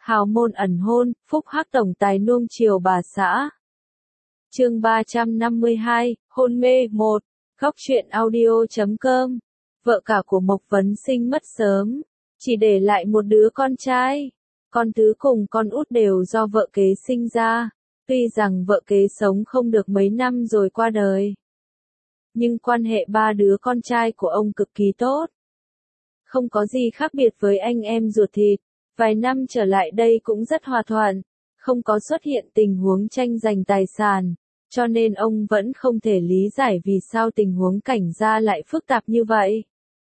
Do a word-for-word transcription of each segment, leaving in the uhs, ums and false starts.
hào môn ẩn hôn, phúc hắc tổng tài nuông chiều bà xã. Chương ba trăm năm mươi hai, hôn mê một, góc truyện audio chấm com. Vợ cả của Mộc Vấn Sinh mất sớm, chỉ để lại một đứa con trai. Con thứ cùng con út đều do vợ kế sinh ra, tuy rằng vợ kế sống không được mấy năm rồi qua đời. Nhưng quan hệ ba đứa con trai của ông cực kỳ tốt. Không có gì khác biệt với anh em ruột thịt, vài năm trở lại đây cũng rất hòa thuận, không có xuất hiện tình huống tranh giành tài sản, cho nên ông vẫn không thể lý giải vì sao tình huống Cảnh gia lại phức tạp như vậy.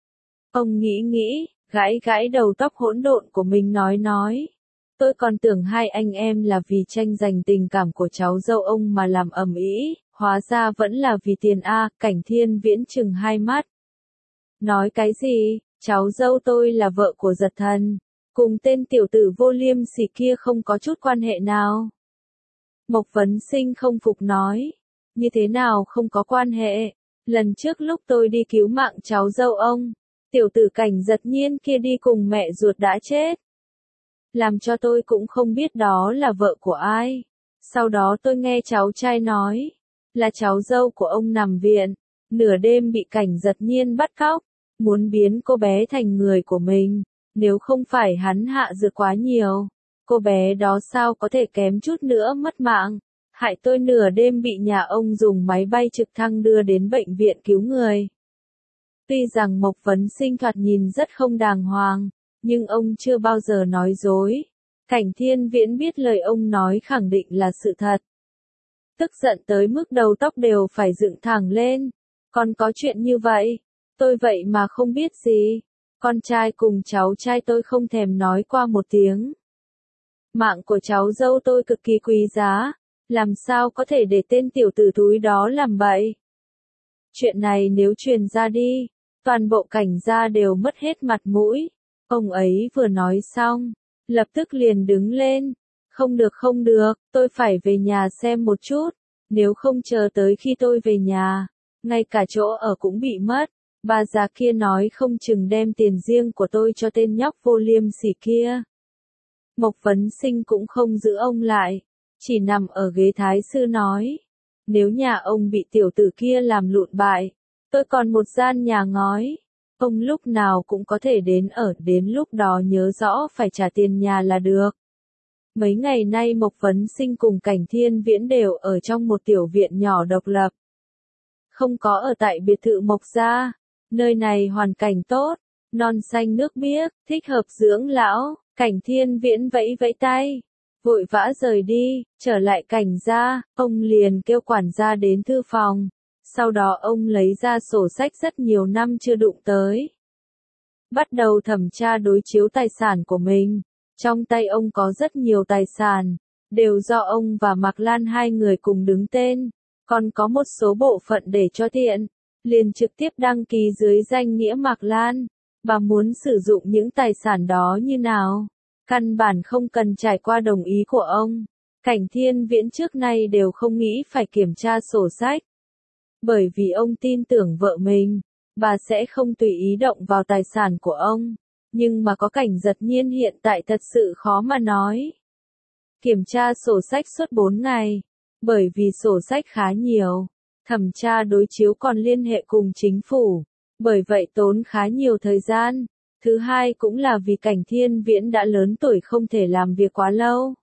Ông nghĩ nghĩ, gãi gãi đầu tóc hỗn độn của mình nói nói. Tôi còn tưởng hai anh em là vì tranh giành tình cảm của cháu dâu ông mà làm ầm ĩ, hóa ra vẫn là vì tiền a. Cảnh Thiên Viễn chừng hai mắt. Nói cái gì, cháu dâu tôi là vợ của Giật Thần, cùng tên tiểu tử vô liêm sỉ kia không có chút quan hệ nào. Mộc Vấn Sinh không phục nói, như thế nào không có quan hệ, lần trước lúc tôi đi cứu mạng cháu dâu ông, tiểu tử Cảnh Giật Nhiên kia đi cùng mẹ ruột đã chết. Làm cho tôi cũng không biết đó là vợ của ai. Sau đó tôi nghe cháu trai nói, là cháu dâu của ông nằm viện, nửa đêm bị Cảnh Giật Nhiên bắt cóc, muốn biến cô bé thành người của mình, nếu không phải hắn hạ dược quá nhiều, cô bé đó sao có thể kém chút nữa mất mạng, hại tôi nửa đêm bị nhà ông dùng máy bay trực thăng đưa đến bệnh viện cứu người. Tuy rằng Mộc Vấn Sinh thoạt nhìn rất không đàng hoàng, nhưng ông chưa bao giờ nói dối. Cảnh Thiên Viễn biết lời ông nói khẳng định là sự thật. Tức giận tới mức đầu tóc đều phải dựng thẳng lên. Còn có chuyện như vậy, tôi vậy mà không biết gì. Con trai cùng cháu trai tôi không thèm nói qua một tiếng. Mạng của cháu dâu tôi cực kỳ quý giá, làm sao có thể để tên tiểu tử thúi đó làm bậy. Chuyện này nếu truyền ra đi, toàn bộ Cảnh gia đều mất hết mặt mũi. Ông ấy vừa nói xong, lập tức liền đứng lên. Không được không được, tôi phải về nhà xem một chút, nếu không chờ tới khi tôi về nhà, ngay cả chỗ ở cũng bị mất. Bà già kia nói không chừng đem tiền riêng của tôi cho tên nhóc vô liêm sỉ kia. Mộc Vấn Sinh cũng không giữ ông lại, chỉ nằm ở ghế thái sư nói, nếu nhà ông bị tiểu tử kia làm lụn bại, tôi còn một gian nhà ngói. Ông lúc nào cũng có thể đến ở, đến lúc đó nhớ rõ phải trả tiền nhà là được. Mấy ngày nay Mộc Vấn Sinh cùng Cảnh Thiên Viễn đều ở trong một tiểu viện nhỏ độc lập. Không có ở tại biệt thự Mộc gia, nơi này hoàn cảnh tốt, non xanh nước biếc, thích hợp dưỡng lão. Cảnh Thiên Viễn vẫy vẫy tay, vội vã rời đi, trở lại Cảnh gia, ông liền kêu quản gia đến thư phòng. Sau đó ông lấy ra sổ sách rất nhiều năm chưa đụng tới. Bắt đầu thẩm tra đối chiếu tài sản của mình. Trong tay ông có rất nhiều tài sản, đều do ông và Mạc Lan hai người cùng đứng tên. Còn có một số bộ phận để cho tiện, liền trực tiếp đăng ký dưới danh nghĩa Mạc Lan. Bà muốn sử dụng những tài sản đó như nào? Căn bản không cần trải qua đồng ý của ông. Cảnh Thiên Viễn trước nay đều không nghĩ phải kiểm tra sổ sách. Bởi vì ông tin tưởng vợ mình, bà sẽ không tùy ý động vào tài sản của ông. Nhưng mà có Cảnh Giật Nhiên hiện tại thật sự khó mà nói. Kiểm tra sổ sách suốt bốn ngày, bởi vì sổ sách khá nhiều, thẩm tra đối chiếu còn liên hệ cùng chính phủ, bởi vậy tốn khá nhiều thời gian. Thứ hai cũng là vì Cảnh Thiên Viễn đã lớn tuổi không thể làm việc quá lâu.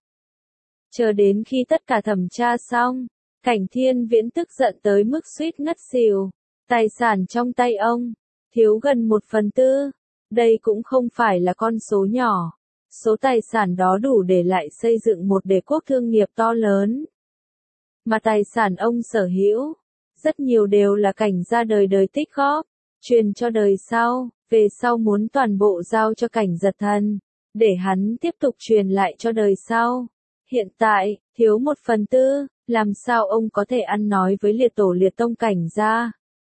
Chờ đến khi tất cả thẩm tra xong, Cảnh Thiên Viễn tức giận tới mức suýt ngất xỉu. Tài sản trong tay ông, thiếu gần một phần tư. Đây cũng không phải là con số nhỏ. Số tài sản đó đủ để lại xây dựng một đế quốc thương nghiệp to lớn. Mà tài sản ông sở hữu, rất nhiều đều là Cảnh gia đời đời tích góp, truyền cho đời sau, về sau muốn toàn bộ giao cho Cảnh Giật Thần, để hắn tiếp tục truyền lại cho đời sau. Hiện tại, thiếu một phần tư, làm sao ông có thể ăn nói với liệt tổ liệt tông Cảnh gia?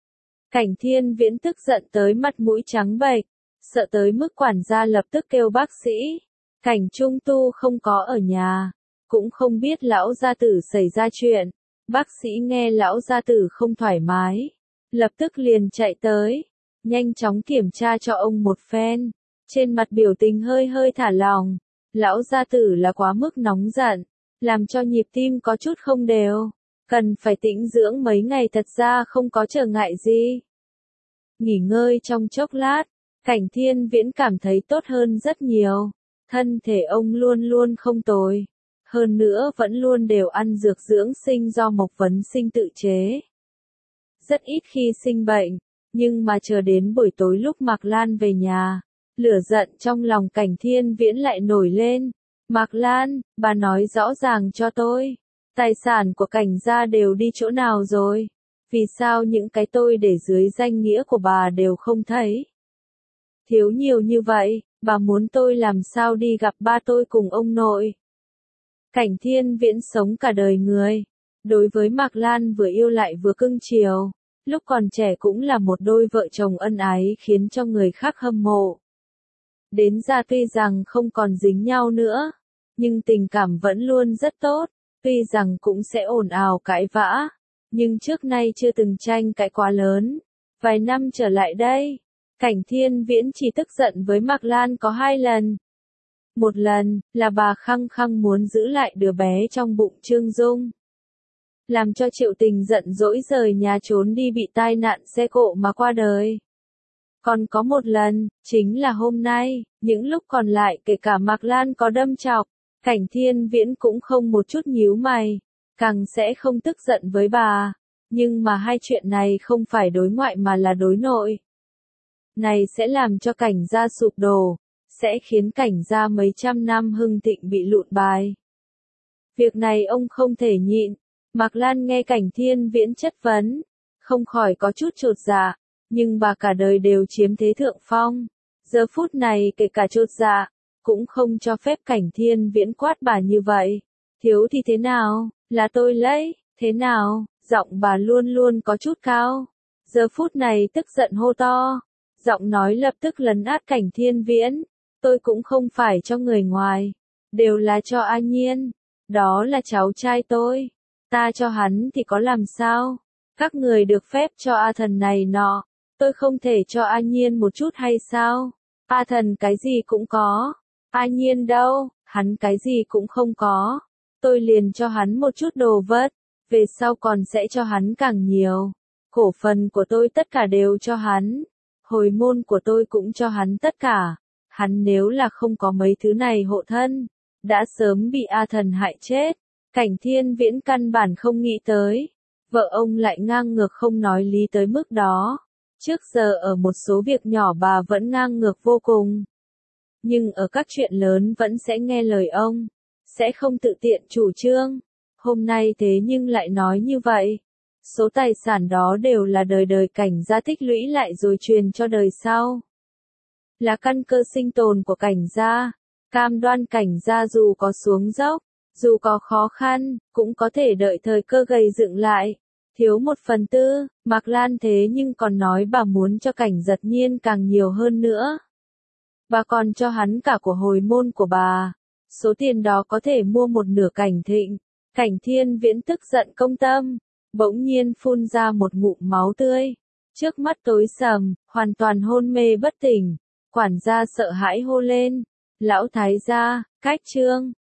Cảnh Thiên Viễn tức giận tới mặt mũi trắng bệch, sợ tới mức quản gia lập tức kêu bác sĩ. Cảnh Trung Tu không có ở nhà, cũng không biết lão gia tử xảy ra chuyện. Bác sĩ nghe lão gia tử không thoải mái, lập tức liền chạy tới, nhanh chóng kiểm tra cho ông một phen, trên mặt biểu tình hơi hơi thả lỏng, Lão gia tử là quá mức nóng giận, làm cho nhịp tim có chút không đều. Cần phải tĩnh dưỡng mấy ngày thật ra không có trở ngại gì. Nghỉ ngơi trong chốc lát, Cảnh Thiên Viễn cảm thấy tốt hơn rất nhiều. Thân thể ông luôn luôn không tồi. Hơn nữa vẫn luôn đều ăn dược dưỡng sinh do Mộc Vấn Sinh tự chế. Rất ít khi sinh bệnh, nhưng mà chờ đến buổi tối lúc Mạc Lan về nhà, lửa giận trong lòng Cảnh Thiên Viễn lại nổi lên. Mạc Lan, bà nói rõ ràng cho tôi, tài sản của Cảnh gia đều đi chỗ nào rồi? Vì sao những cái tôi để dưới danh nghĩa của bà đều không thấy? Thiếu nhiều như vậy, bà muốn tôi làm sao đi gặp ba tôi cùng ông nội? Cảnh Thiên Viễn sống cả đời người. Đối với Mạc Lan vừa yêu lại vừa cưng chiều. Lúc còn trẻ cũng là một đôi vợ chồng ân ái khiến cho người khác hâm mộ. Đến già tuy rằng không còn dính nhau nữa, nhưng tình cảm vẫn luôn rất tốt. Tuy rằng cũng sẽ ồn ào cãi vã, nhưng trước nay chưa từng tranh cãi quá lớn. Vài năm trở lại đây, Cảnh Thiên Viễn chỉ tức giận với Mạc Lan có hai lần. Một lần, là bà khăng khăng muốn giữ lại đứa bé trong bụng Trương Dung. Làm cho Triệu Tình giận dỗi rời nhà trốn đi bị tai nạn xe cộ mà qua đời. Còn có một lần, chính là hôm nay, những lúc còn lại kể cả Mạc Lan có đâm chọc, Cảnh Thiên Viễn cũng không một chút nhíu mày, càng sẽ không tức giận với bà. Nhưng mà hai chuyện này không phải đối ngoại mà là đối nội. Này sẽ làm cho Cảnh gia sụp đổ, sẽ khiến Cảnh gia mấy trăm năm hưng thịnh bị lụn bài. Việc này ông không thể nhịn. Mạc Lan nghe Cảnh Thiên Viễn chất vấn, không khỏi có chút chột dạ, nhưng bà cả đời đều chiếm thế thượng phong. Giờ phút này kể cả chột dạ, cũng không cho phép Cảnh Thiên Viễn quát bà như vậy. Thiếu thì thế nào, là tôi lấy, thế nào, giọng bà luôn luôn có chút cao. Giờ phút này tức giận hô to, giọng nói lập tức lấn át Cảnh Thiên Viễn. Tôi cũng không phải cho người ngoài, đều là cho A Nhiên, đó là cháu trai tôi. Ta cho hắn thì có làm sao? Các người được phép cho A Thần này nọ, tôi không thể cho A Nhiên một chút hay sao? A Thần cái gì cũng có, A Nhiên đâu, hắn cái gì cũng không có. Tôi liền cho hắn một chút đồ vật, về sau còn sẽ cho hắn càng nhiều. Cổ phần của tôi tất cả đều cho hắn, hồi môn của tôi cũng cho hắn tất cả. Hắn nếu là không có mấy thứ này hộ thân, đã sớm bị A Thần hại chết. Cảnh Thiên Viễn căn bản không nghĩ tới, vợ ông lại ngang ngược không nói lý tới mức đó. Trước giờ ở một số việc nhỏ bà vẫn ngang ngược vô cùng. Nhưng ở các chuyện lớn vẫn sẽ nghe lời ông, sẽ không tự tiện chủ trương. Hôm nay thế nhưng lại nói như vậy. Số tài sản đó đều là đời đời Cảnh gia tích lũy lại rồi truyền cho đời sau. Là căn cơ sinh tồn của Cảnh gia, cam đoan Cảnh gia dù có xuống dốc, dù có khó khăn, cũng có thể đợi thời cơ gầy dựng lại. Thiếu một phần tư, Mạc Lan thế nhưng còn nói bà muốn cho Cảnh Giật Nhiên càng nhiều hơn nữa. Bà còn cho hắn cả của hồi môn của bà. Số tiền đó có thể mua một nửa Cảnh Thịnh. Cảnh Thiên Viễn tức giận công tâm, bỗng nhiên phun ra một ngụm máu tươi. Trước mắt tối sầm, hoàn toàn hôn mê bất tỉnh. Quản gia sợ hãi hô lên. Lão thái gia, cách trương.